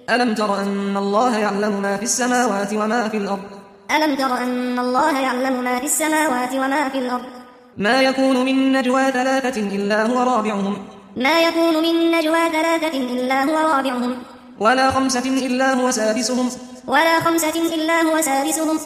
ألم تر أن الله يعلم ما في السماوات وما في الأرض ألم تر أن الله يعلم ما في السماوات وما في الأرض ما يكون من نجوى ثلاثة إلا هو رابعهم ما يكون من نجوى ثلاثة إلا هو رابعهم ولا خمسة إلا هو سادسهم ولا خمسة إلا هو سادسهم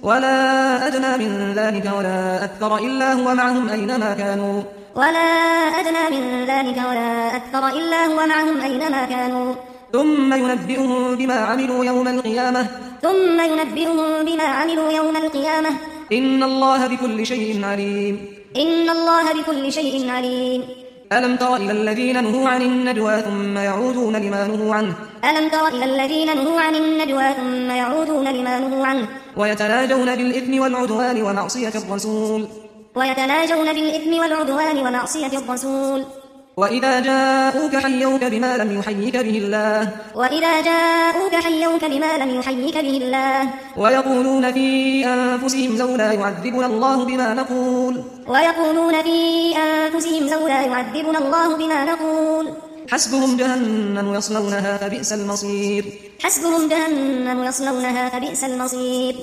ولا أدنى من ذلك ولا أكثر إلا هو معهم أينما كانوا ولا أدنى من ذلك ولا أكثر إلا هو معهم أينما كانوا ثم ينبئهم بما عملوا يوم القيامة ثم ينبئهم بما عملوا يوم القيامة إن الله بكل شيء عليم إن الله بكل شيء عليم ألم تر إلى الذين نهوا عن النجوى ثم يعودون لما نهوا عنه ألم تر إلى الذين نهوا عن النجوى ثم يعودون لما نهوا عنه ويتناجون بالإثم والعدوان ومعصية الرسول ويتناجون بالإثم والعدوان ومعصية الرسول وإذا جاءوك حيوك بما لم يحيك به الله وإذا جاءوك حيوك بما لم يحيك به الله ويقولون في أنفسهم لولا يعذبنا الله بما نقول ويقولون في أنفسهم لولا يعذبنا الله بما نقول حسبهم جهنم يصلونها فبئس المصير حسبهم جهنم يصلونها فبئس المصير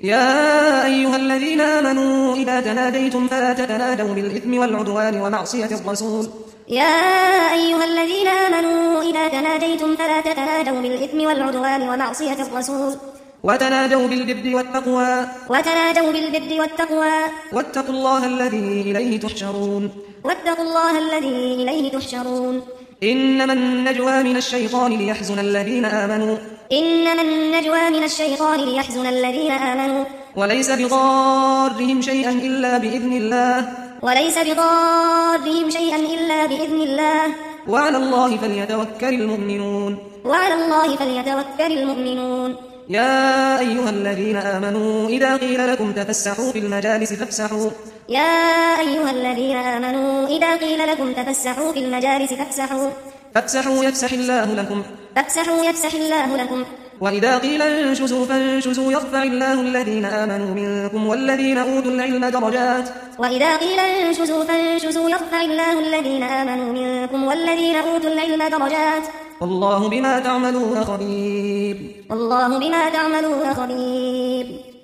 يا أيها الذين آمنوا إذا تناديتم فلا تتنادوا بالإثم والعدوان ومعصية الرسول يا أيها الذين آمنوا إذا تناديتم فلا تتنادوا بالإثم والعدوان ومعصية الرسول وتنادوا بالبر والتقوى وتنادوا بالبر والتقوى واتقوا الله الذي إليه تحشرون واتقوا الله الذي إليه تحشرون إنما النجوى من الشيطان ليحزن الذين آمنوا إنما النجوى من الشيطان ليحزن الذين آمنوا وليس بضارهم شيئا إلا بإذن الله وليس بضارهم شيئا إلا بإذن الله وعلى الله فليتوكل المؤمنون وعلى الله فليتوكل المؤمنون يا أيها الذين آمنوا إذا قيل لكم تفسحوا في المجالس فافسحوا يا أيها الذين آمنوا إذا قيل لكم تفسحوا في المجالس فافسحوا يفسح الله لكم فافسحوا يفسح الله لكم وإذا قيل انشزوا فانشزوا يرفع الله الذين آمنوا منكم والذين أوتوا العلم درجات وإذا قيل انشزوا فانشزوا يرفع الله الذين آمنوا منكم والذين أوتوا العلم درجات والله بما تعملون خبير والله بما تعملون خبير